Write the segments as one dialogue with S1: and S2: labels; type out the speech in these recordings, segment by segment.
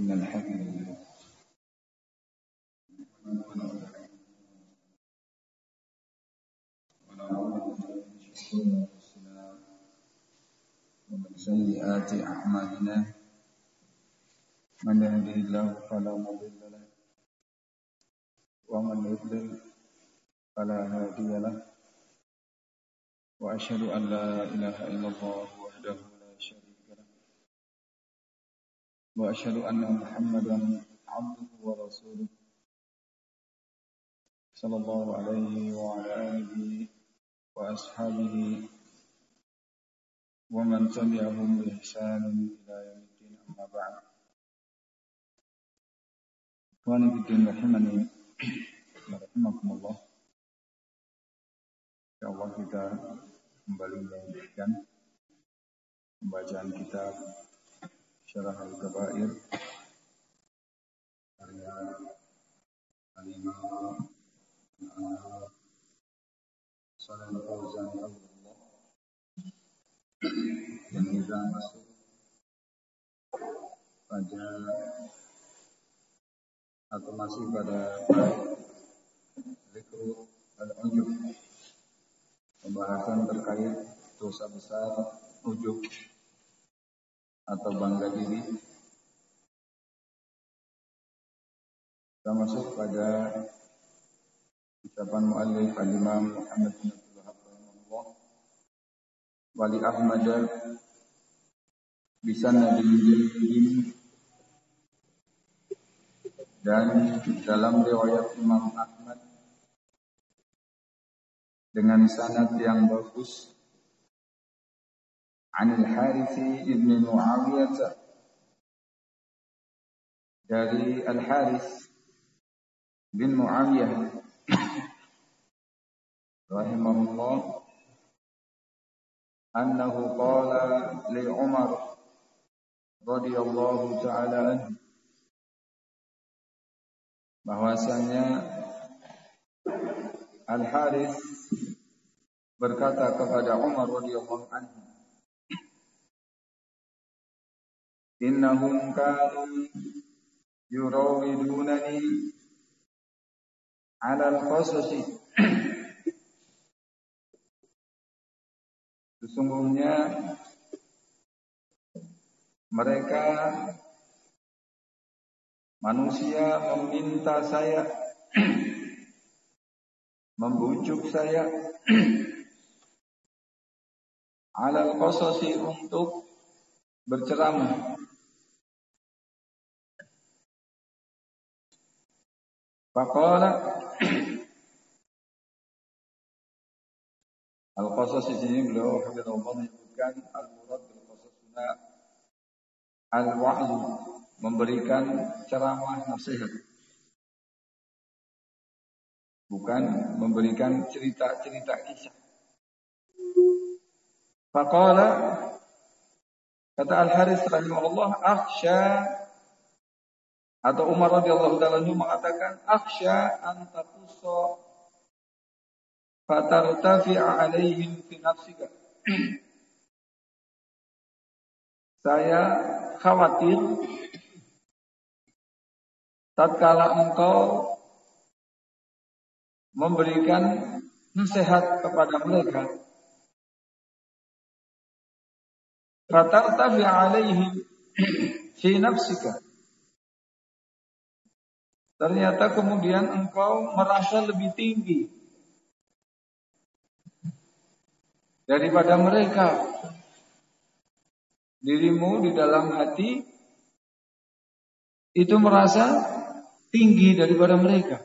S1: إن الحمد لله ونعوذ بالله من شرور أنفسنا ومن سيئات أعمالنا من يهده الله فلا مضل له ومن يضلل فلا هادي له وأشهد أن لا إله إلا الله وحده لا شريك له وأشهد أن محمدا عبده ورسوله صلى الله عليه وعلى آله وأصحابه ومن تبعهم بإحسان إلى يوم الدين أما بعد. Ikhwani fiddin rahimani rahimakumullah. Insyaallah kita kembali melanjutkan pembacaan kitab Syarah Al-Kabair karya Al-Imam Shalih Al-Fauzan rahimahullah, yang kita masuk pada atau masih pada zikru al-ujub, pembahasan terkait dosa besar ujub atau bangga diri. Kita masuk pada ucapan muallif al-Imam Muhammad bin Abdul Wahhab rahimahullah, wali Ahmad bisanadin, dan dalam riwayat Imam Ahmad dengan sanad yang bagus, Anil Harits ibn Muawiyah, dari Al Harits bin Muawiyah rahimahullah, annahu qala li Umar radhiyallahu ta'ala anhu, bahwasanya Al Harits berkata kepada Umar radhiyallahu anhu, innahum kanu yurawidunani ala al-qasasi, sesungguhnya mereka manusia meminta saya, membujuk saya alal qasasi, untuk berceramah. Faqala, al-qasas di sini beliau hafizahullah menyebutkan al-murad bil qasasuna al-wa'z, memberikan ceramah nasihat, bukan memberikan cerita-cerita kisah. Faqala, kata Al-Harits rahimahullah, akhsha, atau Umar radhiyallahu ta'ala anhu mengatakan, akhsha an taqussa fatartafi'a alaihim fi nafsika. Saya khawatir tatkala engkau memberikan nasihat kepada mereka, fatartafi alaihim fi nafsika, ternyata kemudian engkau merasa lebih tinggi daripada mereka. Dirimu di dalam hati itu merasa tinggi daripada mereka.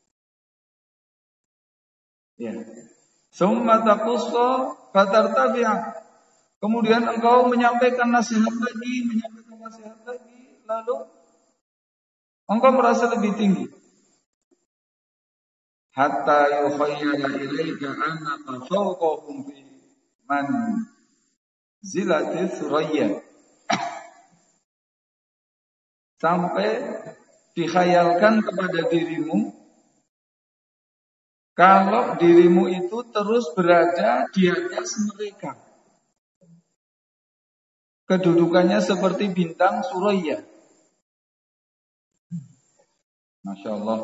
S1: Ya. Summa taqussu fatartafi'a. Kemudian engkau menyampaikan nasihat lagi, lalu engkau merasa lebih tinggi. Hatta yukhayyala ilaika annaka fawqahum fi manzilati Suraya. Sampai dikhayalkan kepada dirimu kalau dirimu itu terus berada di atas mereka. Kedudukannya seperti bintang Suraya. Masya Allah.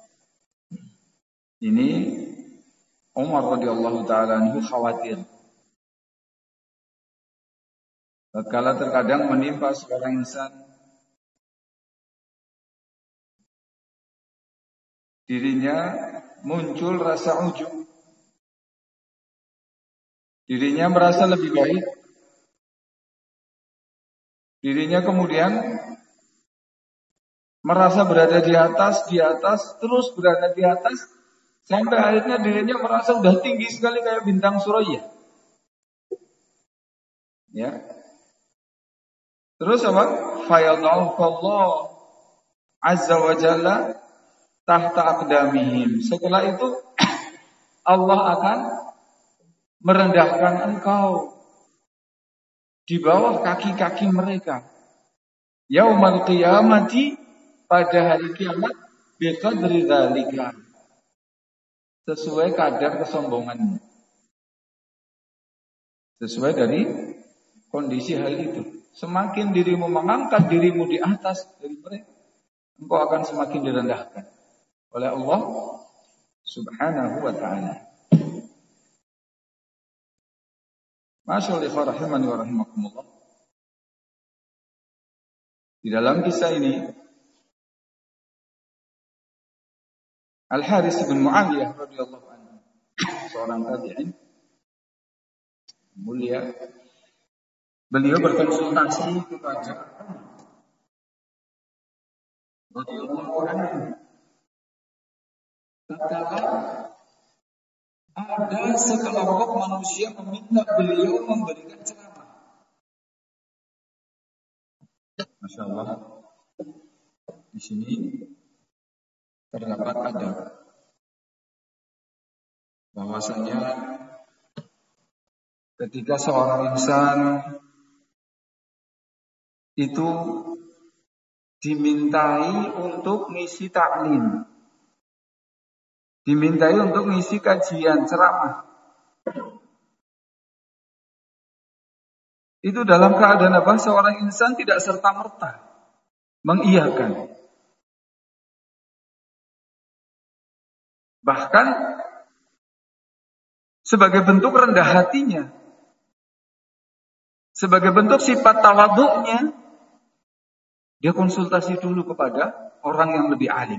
S1: Ini Umar radhiyallahu taala anhu khawatir. Tatkala terkadang menimpa seorang insan, dirinya muncul rasa ujub. Dirinya merasa lebih baik. Dirinya kemudian merasa berada di atas, terus berada di atas, sampai akhirnya dirinya merasa udah tinggi sekali kayak bintang Suraya. Ya. Terus apa? Fayadha'ufallah azza wa jalla tahta aqdamihim. Setelah itu Allah akan merendahkan engkau di bawah kaki-kaki mereka. Yaumal qiyamati, pada hari kiamat, biqadri dzalika, sesuai kadar kesombonganmu. Sesuai dari kondisi hal itu. Semakin dirimu mengangkat dirimu di atas dari mereka, engkau akan semakin direndahkan oleh Allah Subhanahu wa ta'ala. Masyaallah rahimani wa rahimakumullah. Di dalam kisah ini Al-Harits bin Mu'awiyah radhiyallahu anhu, seorang tabi'in mulia, beliau berkonsultasi kepada radhiyallahu anhu. Tatkala ada sekelompok manusia meminta beliau memberikan ceramah. Masya Allah. Di sini terdapat adab bahwasanya ketika seorang insan itu dimintai untuk ngisi taklim, dimintai untuk ngisi kajian ceramah, itu dalam keadaan apa? Seorang insan tidak serta-merta mengiyakan. Bahkan sebagai bentuk rendah hatinya, sebagai bentuk sifat tawadhu'nya, dia konsultasi dulu kepada orang yang lebih alim.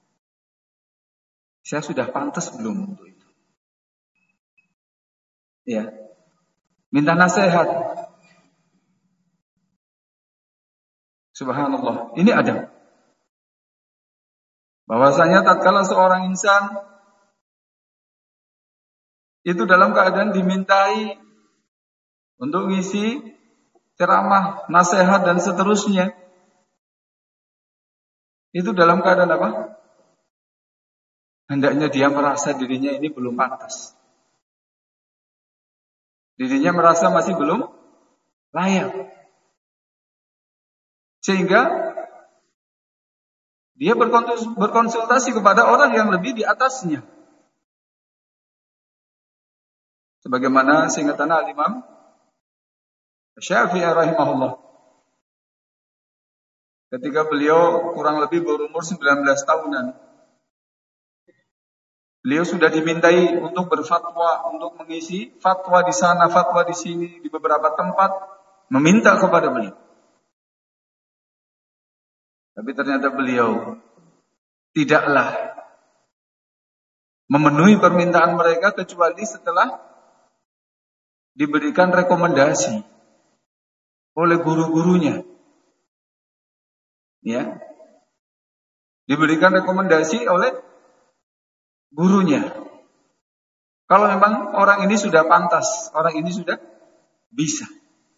S1: Saya sudah pantas belum untuk itu? Ya. Minta nasihat. Subhanallah. Ini adab. Bahwasanya tatkala seorang insan itu dalam keadaan dimintai untuk ngisi ceramah, nasihat dan seterusnya, itu dalam keadaan apa? Hendaknya dia merasa dirinya ini belum pantas. Dirinya merasa masih belum layak. Sehingga dia berkonsultasi kepada orang yang lebih di atasnya. Sebagaimana singkatan Al-Imam Syafi'i rahimahullah. Ketika beliau kurang lebih berumur 19 tahunan, beliau sudah dimintai untuk berfatwa, untuk mengisi fatwa di sana, fatwa di sini, di beberapa tempat, meminta kepada beliau. Tapi ternyata beliau tidaklah memenuhi permintaan mereka kecuali setelah diberikan rekomendasi oleh guru-gurunya. Ya. Diberikan rekomendasi oleh gurunya. Kalau memang orang ini sudah pantas, orang ini sudah bisa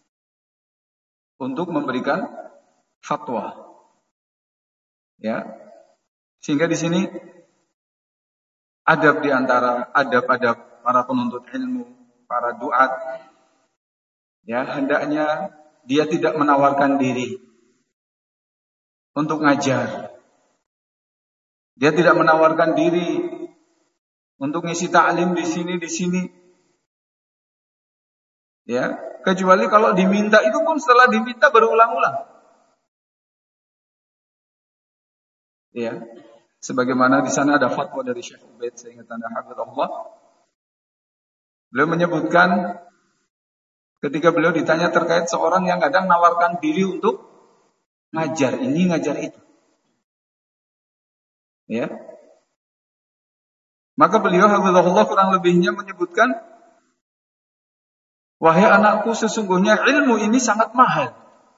S1: untuk memberikan fatwa. Ya. Sehingga di sini adab di antara adab-adab para penuntut ilmu, para duat, ya, hendaknya dia tidak menawarkan diri untuk ngajar. Dia tidak menawarkan diri untuk ngisi ta'lim di sini. Ya, kecuali kalau diminta, itu pun setelah diminta berulang-ulang. Ya. Sebagaimana di sana ada fatwa dari Syekh Ubaid, saya ingat Anda hafizahullah. Beliau menyebutkan ketika beliau ditanya terkait seorang yang kadang menawarkan diri untuk ngajar ini, ngajar itu. Ya. Maka beliau hafizahullah kurang lebihnya menyebutkan, wahai anakku, sesungguhnya ilmu ini sangat mahal.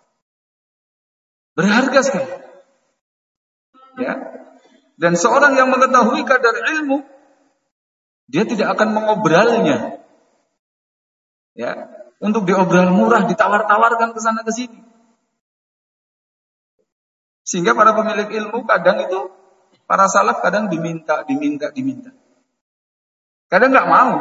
S1: Berharga sekali. Ya. Dan seorang yang mengetahui kadar ilmu, dia tidak akan mengobralnya. Ya, untuk diobral murah, ditawar-tawarkan ke sana ke sini. Sehingga para pemilik ilmu kadang itu, para salaf kadang diminta. Kadang nggak mau.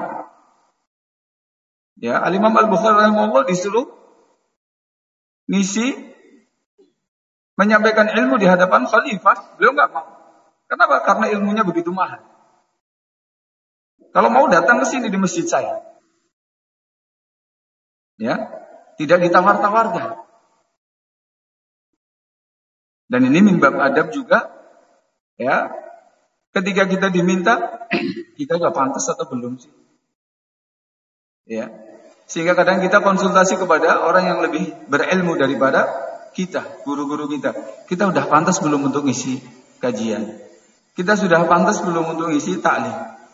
S1: Ya, Al-Imam Al-Bukhari rahimahullah disuruh ngisi menyampaikan ilmu di hadapan khalifah, beliau nggak mau. Kenapa? Karena ilmunya begitu mahal. Kalau mau datang ke sini di masjid saya. Ya, tidak ditawar-tawarkan. Dan ini min bab adab juga, ya. Ketika kita diminta, kita sudah pantas atau belum sih? Ya. Sehingga kadang kita konsultasi kepada orang yang lebih berilmu daripada kita, guru-guru kita. Kita sudah pantas belum untuk isi kajian? Kita sudah pantas belum untuk isi taklim?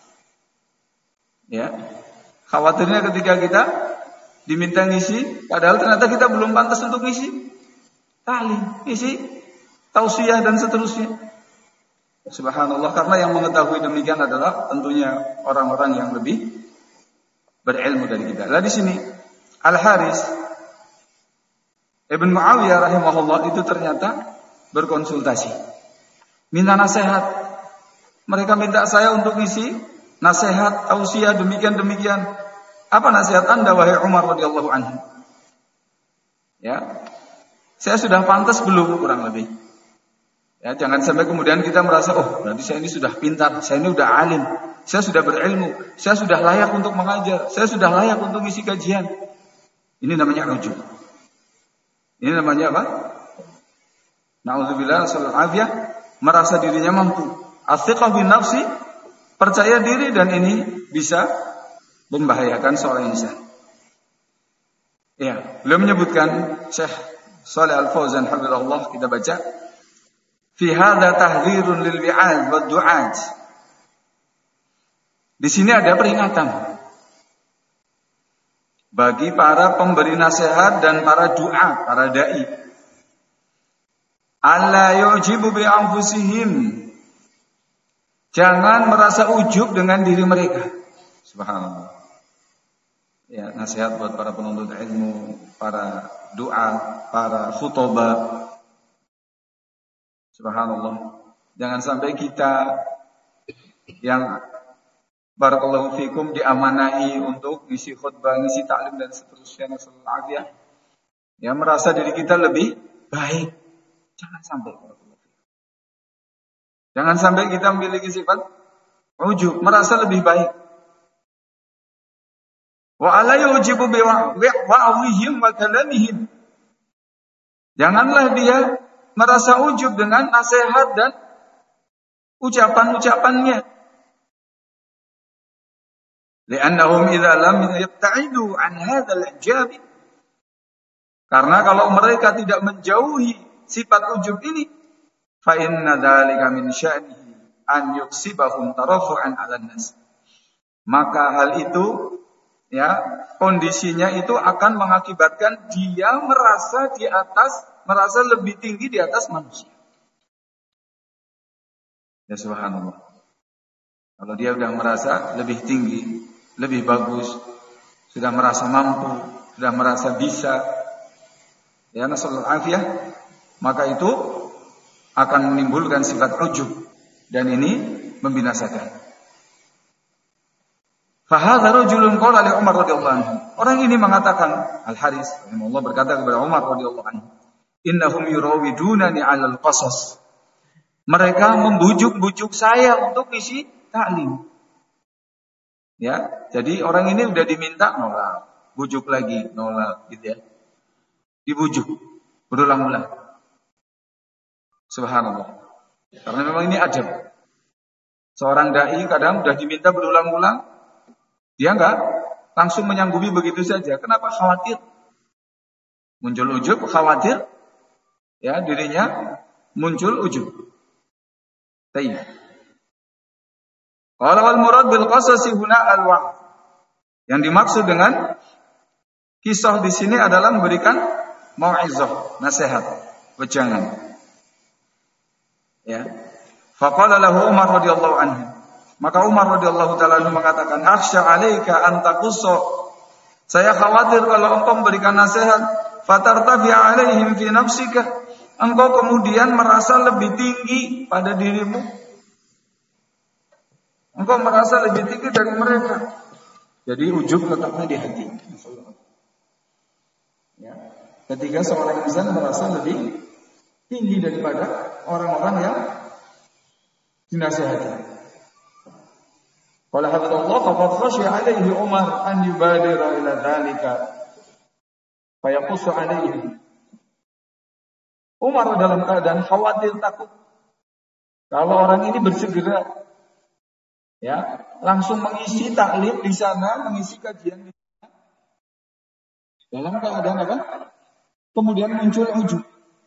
S1: Ya. Khawatirnya ketika kita diminta ngisi, padahal ternyata kita belum pantas untuk ngisi taklim, ngisi tausiah dan seterusnya. Subhanallah, karena yang mengetahui demikian adalah tentunya orang-orang yang lebih berilmu dari kita. Lah di sini Al-Haris Ibn Muawiyah rahimahullah itu ternyata berkonsultasi, minta nasihat. Mereka minta saya untuk isi nasihat, tausiah demikian. Apa nasihat Anda wahai Umar radhiyallahu anhu? Ya. Saya sudah pantas belum, kurang lebih. Ya, jangan sampai kemudian kita merasa, oh, berarti saya ini sudah pintar, saya ini sudah alim, saya sudah berilmu, saya sudah layak untuk mengajar, saya sudah layak untuk isi kajian. Ini namanya ujub. Ini namanya apa? Na'udzubillah sallallahu alaihi, merasa dirinya mampu. As-siqah bin nafsi, percaya diri, dan ini bisa membahayakan seorang insan. Ya, beliau menyebutkan Syekh Shalih Al-Fauzan hafizahullah, kita baca, fi hadza tahdhirun lil wi'az wad du'at. Di sini ada peringatan bagi para pemberi nasihat dan para du'a, para dai. Alla yujibu bi anfusihim. Jangan merasa ujub dengan diri mereka. Subhanallah. Ya, nasihat buat para penuntut ilmu, para du'a, para khutbah. Subhanallah. Jangan sampai kita yang barakallahu fikum diamanahi untuk ngisi khutbah, ngisi taklim dan seterusnya, nasallallahu ya, merasa diri kita lebih baik. Jangan sampai. Jangan sampai kita memiliki sifat ujub, merasa lebih baik. Wa ala yujibu bi wa'dhihim wa kalamihim. Janganlah dia merasa ujub dengan nasihat dan ucapan-ucapannya. Li'annahum idza lam yabta'idu an hadzal ijab. Karena kalau mereka tidak menjauhi sifat ujub ini, fa inna dzalika min sya'nihi an yuksibahum tarafu'an 'alan nas. Maka hal itu, ya, kondisinya itu akan mengakibatkan dia merasa di atas, merasa lebih tinggi di atas manusia. Ya subhanallah. Kalau dia sudah merasa lebih tinggi, lebih bagus, sudah merasa mampu, sudah merasa bisa, ya nasallallahu alaihi, maka itu akan menimbulkan sifat ujub, dan ini membinasakan. Fahadha rajulun qala li Umar radhiyallahu anhu. Orang ini mengatakan, Al-Haris rahimahullah berkata kepada Umar radhiyallahu anhu, innahum yurawidunani 'alal qasas. Mereka membujuk-bujuk saya untuk isi taklim. Ya, jadi orang ini udah diminta nolak, bujuk lagi nolak, gitu ya. Dibujuk berulang-ulang. Subhanallah. Karena memang ini adab. Seorang dai kadang sudah diminta berulang-ulang, dia enggak langsung menyanggupi begitu saja. Kenapa? Khawatir. Muncul ujub, khawatir ya dirinya muncul ujub. Tayyib. Qala wal murad bil qasasi huna al-wa'd. Yang dimaksud dengan kisah di sini adalah memberikan mau'izah, nasihat, wejangan. Ya. Faqala lahu Umar radhiyallahu anhu. Maka Umar radhiyallahu taala mengatakan, "Akhsha 'alaika an taqussa." Saya khawatir kalau engkau memberikan nasihat, fatartafi 'alaihim fi nafsika. Engkau kemudian merasa lebih tinggi pada dirimu. Engkau merasa lebih tinggi dari mereka. Jadi ujub letaknya di hati. Ya. Ketika seorang insan merasa lebih tinggi daripada orang-orang yang dinasihati. Qala hafizallahu faqad khashiya 'alaihi Umar an yubadira ila dzalika fa yaqussu 'alaihi. Umar dalam keadaan khawatir, takut kalau orang ini bersegera ya langsung mengisi taklim di sana, mengisi kajian di sana, dalam keadaan apa? Kemudian muncul ujub.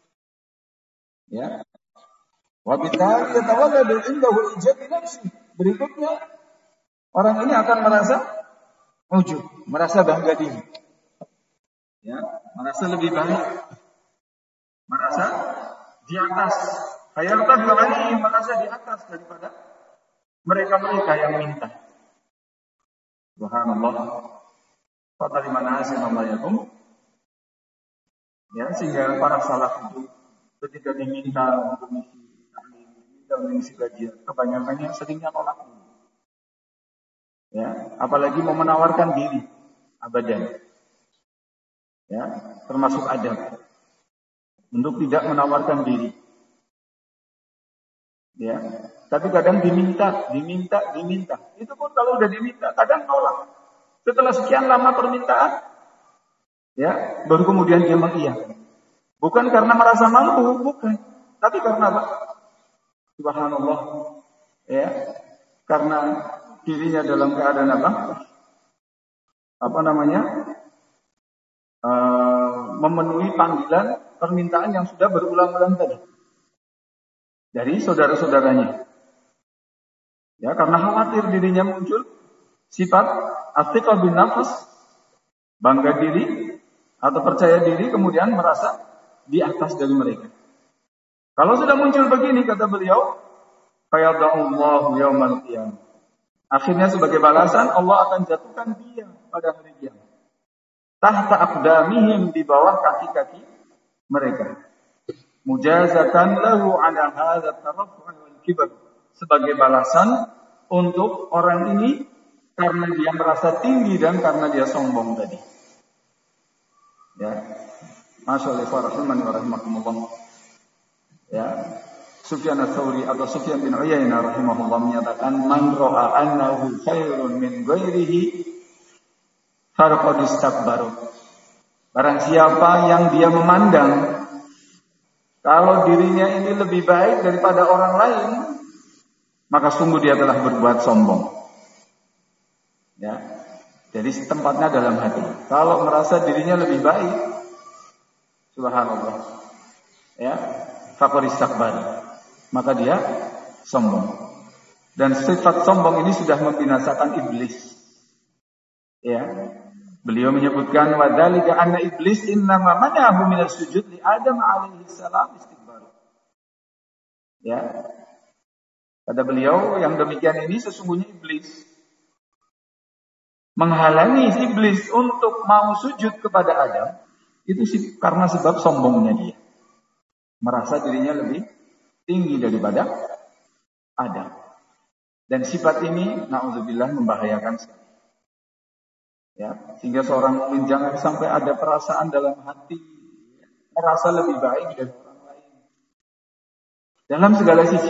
S1: Ya. Wa bidzalika yatawalladu indahu ijab nafsi. Berikutnya orang ini akan merasa ujub, merasa bangga diri. Ya, merasa lebih baik. Merasa di atas. Hayatan ini merasa di atas daripada mereka-mereka yang minta. Subhanallah. Fatali manasin Allahiyakum. Ya, sehingga para salaf itu ketika diminta untuk mengisi kajian, kebanyakannya seringnya nolak. Ya, apalagi mau menawarkan diri, abadan. Ya, termasuk adab untuk tidak menawarkan diri. Ya, tapi kadang diminta. Itu pun kalau udah diminta, kadang nolak. Setelah sekian lama permintaan, ya, baru kemudian dia mengiyakan. Bukan karena merasa mampu, bukan. Tapi karena apa? Subhanallah. Ya, karena dirinya dalam keadaan apa? Memenuhi panggilan permintaan yang sudah berulang-ulang tadi dari saudara-saudaranya. Ya, karena khawatir dirinya muncul sifat athiqah bin nafs, bangga diri atau percaya diri, kemudian merasa di atas dari mereka. Kalau sudah muncul begini, kata beliau, fayadha'ullahu yaumal qiyamah. Akhirnya sebagai balasan Allah akan jatuhkan dia pada hari kiamat. Tahta aqdamihim, di bawah kaki-kaki mereka. Mujazatan lahu ala hadza taraffu' wal kibr, sebagai balasan untuk orang ini karena dia merasa tinggi dan karena dia sombong tadi. Ya. Masyaallah rahimani wa rahimakumullah. Ya. Sufyan ats-Tsauri atau Sufyan bin Uyainah rahimahullah menyatakan, man ra'a annahu khairun min ghairihi farqad istakbaru. Barang siapa yang dia memandang kalau dirinya ini lebih baik daripada orang lain, maka sungguh dia telah berbuat sombong. Ya. Jadi tempatnya dalam hati. Kalau merasa dirinya lebih baik, subhanallah. Ya, faqad istakbaru. Maka dia sombong. Dan sifat sombong ini sudah membinasakan iblis. Ya. Beliau menyebutkan wadzalika anna iblis innama manahu minas sujud li Adam alaihi salam istikbar. Ya. Kata beliau, yang demikian ini sesungguhnya iblis menghalangi iblis untuk mau sujud kepada Adam itu karena sebab sombongnya dia. Merasa dirinya lebih tinggi daripada Adam. Dan sifat ini na'udzubillah membahayakan sekali. Ya, sehingga seorang mukmin jangan sampai ada perasaan dalam hati merasa lebih baik dari orang lain. Dalam segala sisi.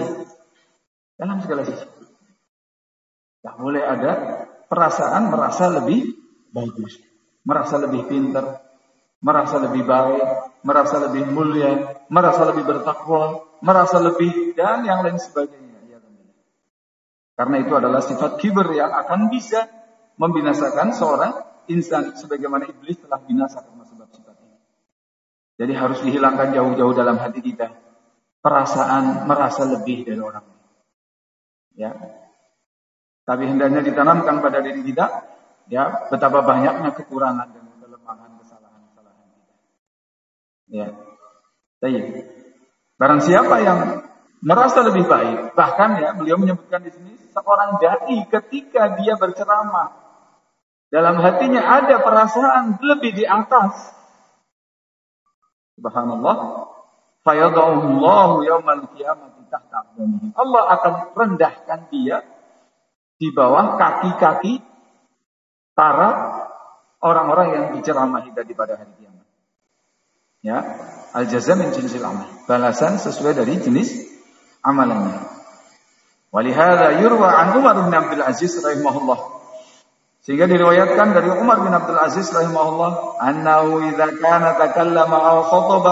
S1: Tak boleh ada perasaan merasa lebih bagus, merasa lebih pintar, merasa lebih baik, merasa lebih mulia, merasa lebih bertakwa, merasa lebih dan yang lain sebagainya. Karena itu adalah sifat kibir yang akan bisa membinasakan seorang insan sebagaimana iblis telah binasa karena sebab sifat ini. Jadi harus dihilangkan jauh-jauh dalam hati kita perasaan merasa lebih dari orang lain. Ya. Tapi hendaknya ditanamkan pada diri kita, ya, betapa banyaknya kekurangan dan kelemahan kesalahan-kesalahan kita. Ya. Baik. Barang siapa yang merasa lebih baik, bahkan ya beliau menyebutkan di sini seorang dai ketika dia berceramah dalam hatinya ada perasaan lebih di atas. Subhanallah. Fayadhullahu yaumal qiyamati tahta aqdamihi. Allah akan rendahkan dia di bawah kaki-kaki para orang-orang yang diceramahi tadi pada hari kiamat. Ya, al-jazaa min jinsil amal. Balasan sesuai dari jenis amalannya. Walihada yurwa an Umar bin Abdul Aziz rahimahullah. Sehingga diriwayatkan dari Umar bin Abdul Aziz rahimahullah, annahu idza kana takallama aw khataba.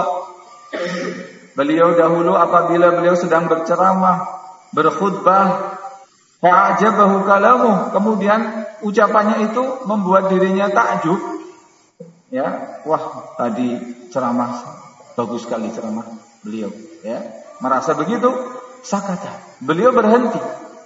S1: Beliau dahulu apabila beliau sedang berceramah, berkhutbah, fa'ajabahu kalamuh, kemudian ucapannya itu membuat dirinya takjub. Ya, wah, tadi ceramah bagus sekali ceramah beliau, ya. Merasa begitu, sakata. Beliau berhenti.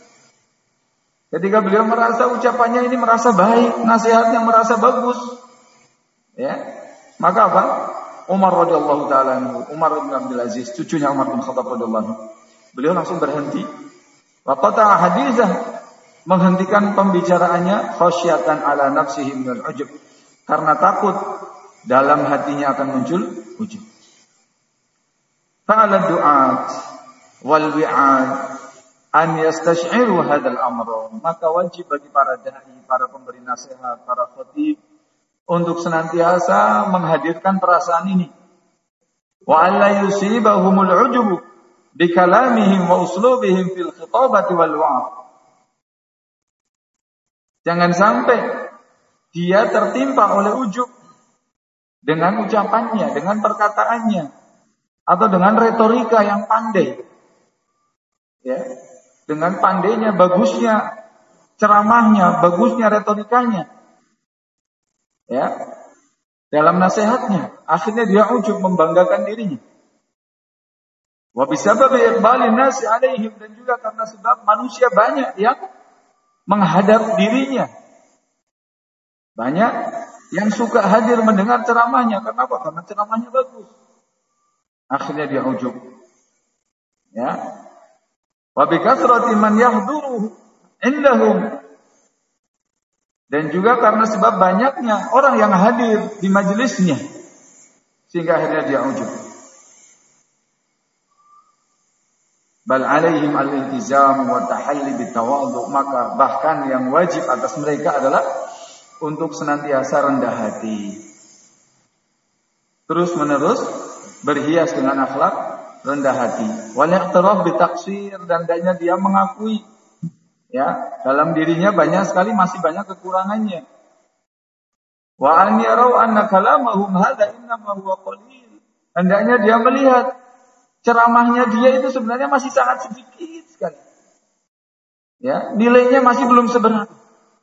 S1: Ketika beliau merasa ucapannya ini merasa baik, nasihatnya merasa bagus, ya. Maka apa? Umar radhiyallahu taala anhu, Umar bin Abdul Aziz, cucunya Umar bin Khattab radhiyallahu anhu. Beliau langsung berhenti. Wa qata'a haditsah, menghentikan pembicaraannya khasyatan ala nafsihi minal ujub, karena takut dalam hatinya akan muncul ujub. Fa'ala du'at wal wi'ad an yastash'iru hadzal amr, maka wajib bagi para dai, para pemberi nasihat, para khatib untuk senantiasa menghadirkan perasaan ini. Wa alla yusibahumul ujub bi kalamihim wa uslubihim fil khitabati wal wa'd. Jangan sampai dia tertimpa oleh ujub dengan ucapannya, dengan perkataannya, atau dengan retorika yang pandai. Ya, dengan pandainya, bagusnya ceramahnya, bagusnya retorikanya. Ya, dalam nasihatnya, akhirnya dia ujub membanggakan dirinya. Wa bisabab iqbalin nasi alaihim, dan juga karena sebab manusia banyak yang menghadap dirinya. Banyak yang suka hadir mendengar ceramahnya. Kenapa? Karena ceramahnya bagus. Akhirnya dia ujub. Ya. Wa bi kasrati man yahduru indahum, dan juga karena sebab banyaknya orang yang hadir di majelisnya, sehingga akhirnya dia ujub. Bal alaihim al-iltizam wa tahalli bitawadhu, maka bahkan yang wajib atas mereka adalah untuk senantiasa rendah hati, terus menerus berhias dengan akhlak rendah hati. Wal i'tiraf bi taqsir, dan hendaknya dia mengakui, ya, dalam dirinya banyak sekali masih banyak kekurangannya. Wa an yarau anna kalamahum hadza innama huwa qalil, hendaknya dia melihat ceramahnya dia itu sebenarnya masih sangat sedikit sekali. Ya, nilainya masih belum seberapa.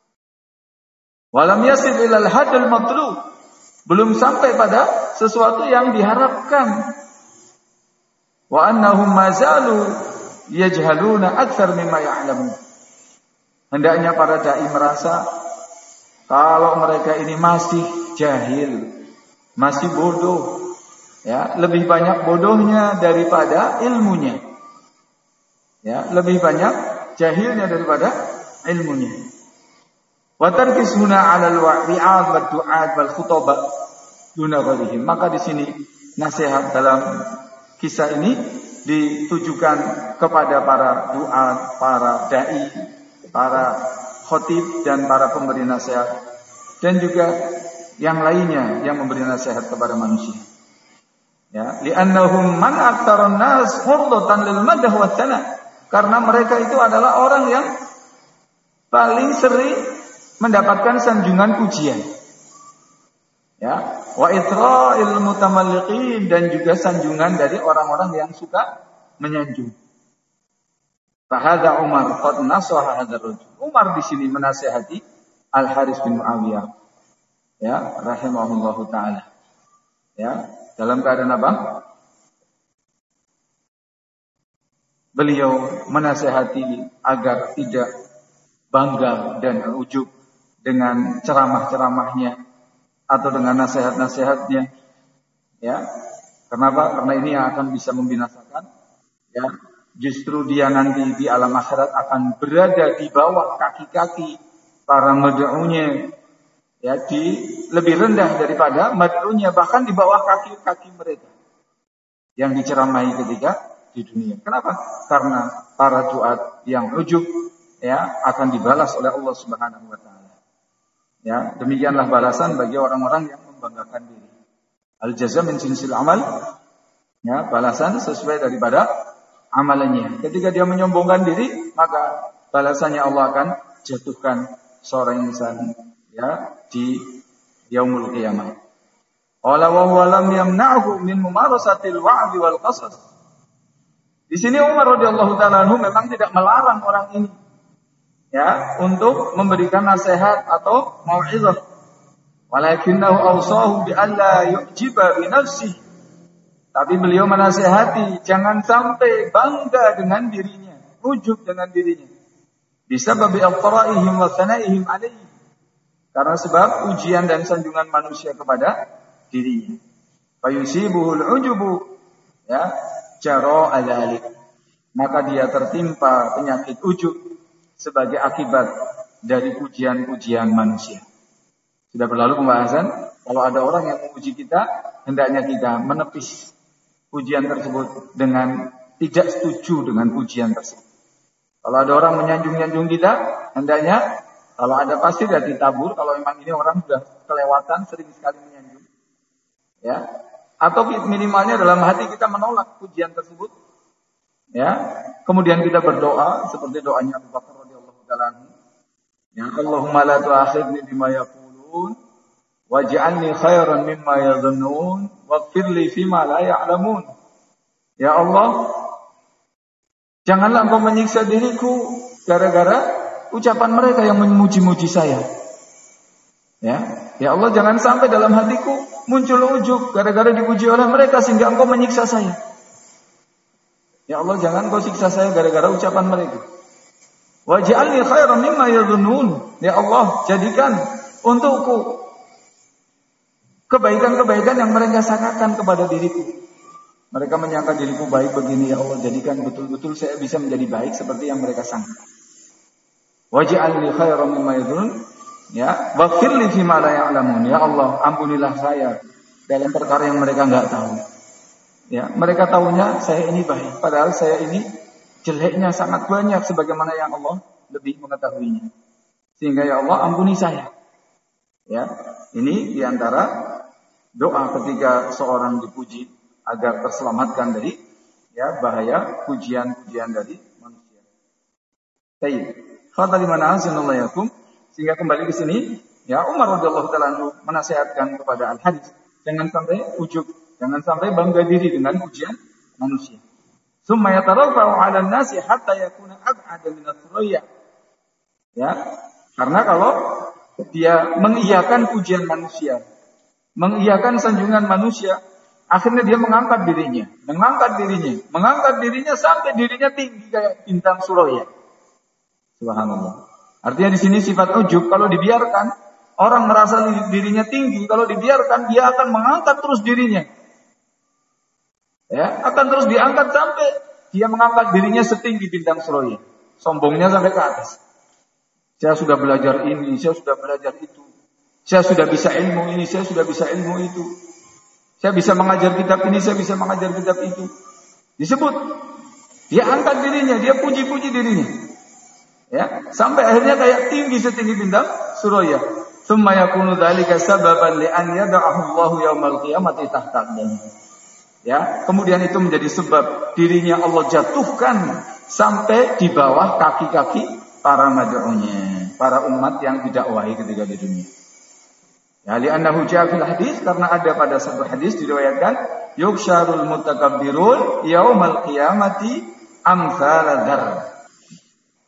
S1: Walam yasil ilal hadal matlub, belum sampai pada sesuatu yang diharapkan. Wa annahum mazalu yajhaluna aktsar mimma ya'lamun, hendaknya para dai merasa kalau mereka ini masih jahil, masih bodoh, ya, lebih banyak bodohnya daripada ilmunya, ya, lebih banyak jahilnya daripada ilmunya. Wa tarkisuna 'alal wa'i'ad wad du'at wal khutabah duna ghairihim, maka di sini nasihat dalam kisah ini ditujukan kepada para du'at, para dai, para khatib, dan para pemberi nasihat, dan juga yang lainnya yang memberi nasihat kepada manusia. Ya, li'annahum man aktsarun nas hurdatan lil madah wa thana, karena mereka itu adalah orang yang paling sering mendapatkan sanjungan pujian. Ya, wa itra'il mutamalliqin, dan juga sanjungan dari orang-orang yang suka menyanjung. Fahadha Umar qad nasaha hadzal rajul. Umar di sini menasihati Al-Haris bin Muawiyah. Ya, rahimahullahu taala. Ya, dalam keadaan apa? Beliau menasihati agar tidak bangga dan ujub dengan ceramah-ceramahnya atau dengan nasihat-nasihatnya. Ya. Kenapa? Karena ini yang akan bisa membinasakan. Ya. Justru dia nanti di alam akhirat akan berada di bawah kaki-kaki para mad'unya. Ya, lebih rendah daripada mad'unya, bahkan di bawah kaki-kaki mereka yang diceramahi ketika di dunia. Kenapa? Karena para duat yang ujub ya akan dibalas oleh Allah Subhanahu wa taala. Ya, demikianlah balasan bagi orang-orang yang membanggakan diri. Al-jazaa min jinsil amal. Ya, balasan sesuai daripada amalannya. Ketika dia menyombongkan diri, maka balasannya Allah akan jatuhkan seorang insan ya di yaumul qiyamah. Wala wa huwa lam yamna'hu min mumarasatil wa'd wal qasas. Di sini Umar radhiyallahu taala anhu memang tidak melarang orang ini ya untuk memberikan nasihat atau mau'izah. Walakinahu awsahu bi alla yu'jiba bi nafsihi. Tapi beliau menasihati jangan sampai bangga dengan dirinya, ujub dengan dirinya. Bisabab al-qara'ihim wa thana'ihim alaihi. Karena sebab ujian dan sanjungan manusia kepada dirinya. Fayusibuhul ujubu ya jaro alalik. Maka dia tertimpa penyakit ujub sebagai akibat dari pujian-pujian manusia. Sudah berlalu pembahasan, kalau ada orang yang memuji kita, hendaknya kita menepis pujian tersebut dengan tidak setuju dengan pujian tersebut. Kalau ada orang menyanjung-nyanjung kita, hendaknya kalau ada pasti sudah ditabur. Kalau memang ini orang sudah kelewatan, sering sekali menyanjung, ya. Atau minimalnya dalam hati kita menolak pujian tersebut, ya. Kemudian kita berdoa seperti doanya Abu Bakar radhiyallahu taala. Ya Allahumma la tu'akhidni bima yaqulun waj'alni khairan mimma yadhunnun waghfir li fima la ya'lamun. Ya Allah, janganlah Engkau menyiksa diriku gara-gara ucapan mereka yang memuji-muji saya. Ya Allah, jangan sampai dalam hatiku muncul ujub gara-gara dipuji oleh mereka sehingga Engkau menyiksa saya. Ya Allah, jangan Engkau siksa saya gara-gara ucapan mereka. Waj'alni khairan mimma yadhunnun. Ya Allah, jadikan untukku kebaikan-kebaikan yang mereka sangkakan kepada diriku. Mereka menyangka diriku baik begini, ya Allah, jadikan betul-betul saya bisa menjadi baik seperti yang mereka sangka. Waj'alni khairan mimma yadhunnun. Ya, waghfir li fima la ya'lamun. Ya Allah, ampunilah saya dalam perkara yang mereka enggak tahu. Ya, mereka tahunya saya ini baik, padahal saya ini jeleknya sangat banyak sebagaimana yang Allah lebih mengetahuinya. Sehingga ya Allah ampuni saya. Ya, ini diantara doa ketika seorang dipuji agar terselamatkan dari ya bahaya pujian-pujian dari manusia. Baik. Kata di mana asyanallahikum, sehingga kembali ke sini ya Umar radhiyallahu taala menasihatkan kepada Al-Haris jangan sampai ujub, jangan sampai bangga diri dengan pujian manusia. Summa yatarafa'u 'ala an-nasi hatta yakuna ab'ada min as-suraya. Ya, karena kalau dia mengiyakan pujian manusia, mengiyakan sanjungan manusia, akhirnya dia mengangkat dirinya sampai dirinya tinggi kayak bintang suraya. Subhanallah. Artinya di sini sifat ujub kalau dibiarkan, orang merasa dirinya tinggi, kalau dibiarkan dia akan mengangkat terus dirinya. Ya, akan terus diangkat sampai dia mengangkat dirinya setinggi bintang suraya. Sombongnya sampai ke atas. Saya sudah belajar ini, saya sudah belajar itu. Saya sudah bisa ilmu ini, saya sudah bisa ilmu itu. Saya bisa mengajar kitab ini, saya bisa mengajar kitab itu. Disebut. Dia angkat dirinya, dia puji-puji dirinya. Ya, sampai akhirnya kayak tinggi setinggi bintang suraya. Tsumma yakunu dzalika sababan li an yad'ahu Allahu yaumal qiyamati tahta aqdamihi. Ya, kemudian itu menjadi sebab dirinya Allah jatuhkan sampai di bawah kaki-kaki para mad'unya, para umat yang didakwahi ketika di dunia. Ya, li'annahu ja'a fil hadis, karena ada pada satu hadis diriwayatkan yuksharul mutakabbirun yaumal qiyamati amsal dzar.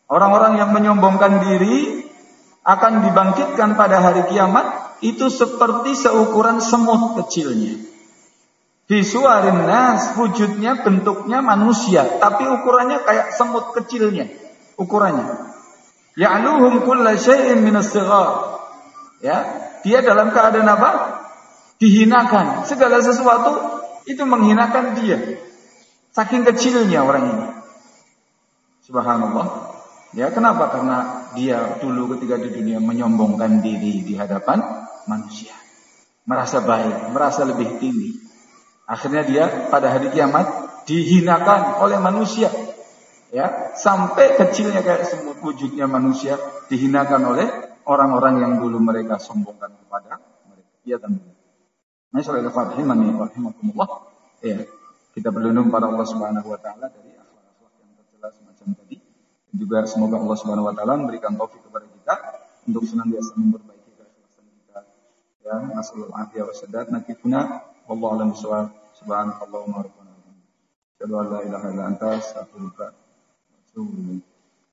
S1: Orang-orang yang menyombongkan diri akan dibangkitkan pada hari kiamat itu seperti seukuran semut kecilnya. Visuarin nas, wujudnya bentuknya manusia, tapi ukurannya kayak semut kecilnya ukurannya. Ya'luhum kulla syai'in minas sighar. Ya, dia dalam keadaan apa? Dihinakan. Segala sesuatu itu menghinakan dia. Saking kecilnya orang ini. Subhanallah. Ya, kenapa? Karena dia dulu ketika di dunia menyombongkan diri di hadapan manusia. Merasa baik, merasa lebih tinggi. Akhirnya dia pada hari kiamat dihinakan oleh manusia. Ya, sampai kecilnya kayak semut wujudnya manusia dihinakan oleh orang-orang yang dulu mereka sombongkan kepada mereka. Ya tentu. Masyaallah rahimakumullah. Ya, kita berlindung pada Allah Subhanahu wa taala dari akhlak-akhlak yang tercela semacam tadi. Dan juga semoga Allah Subhanahu wa taala memberikan taufik kepada kita untuk senantiasa memperbaiki keikhlasan kita. Ya, nasallahu alaihi wasallam nakifuna wallahu a'lam bishawab. Subhanakallahumma rabbana wa bihamdika asyhadu an la ilaha illa anta astaghfiruka wa atubu ilaik.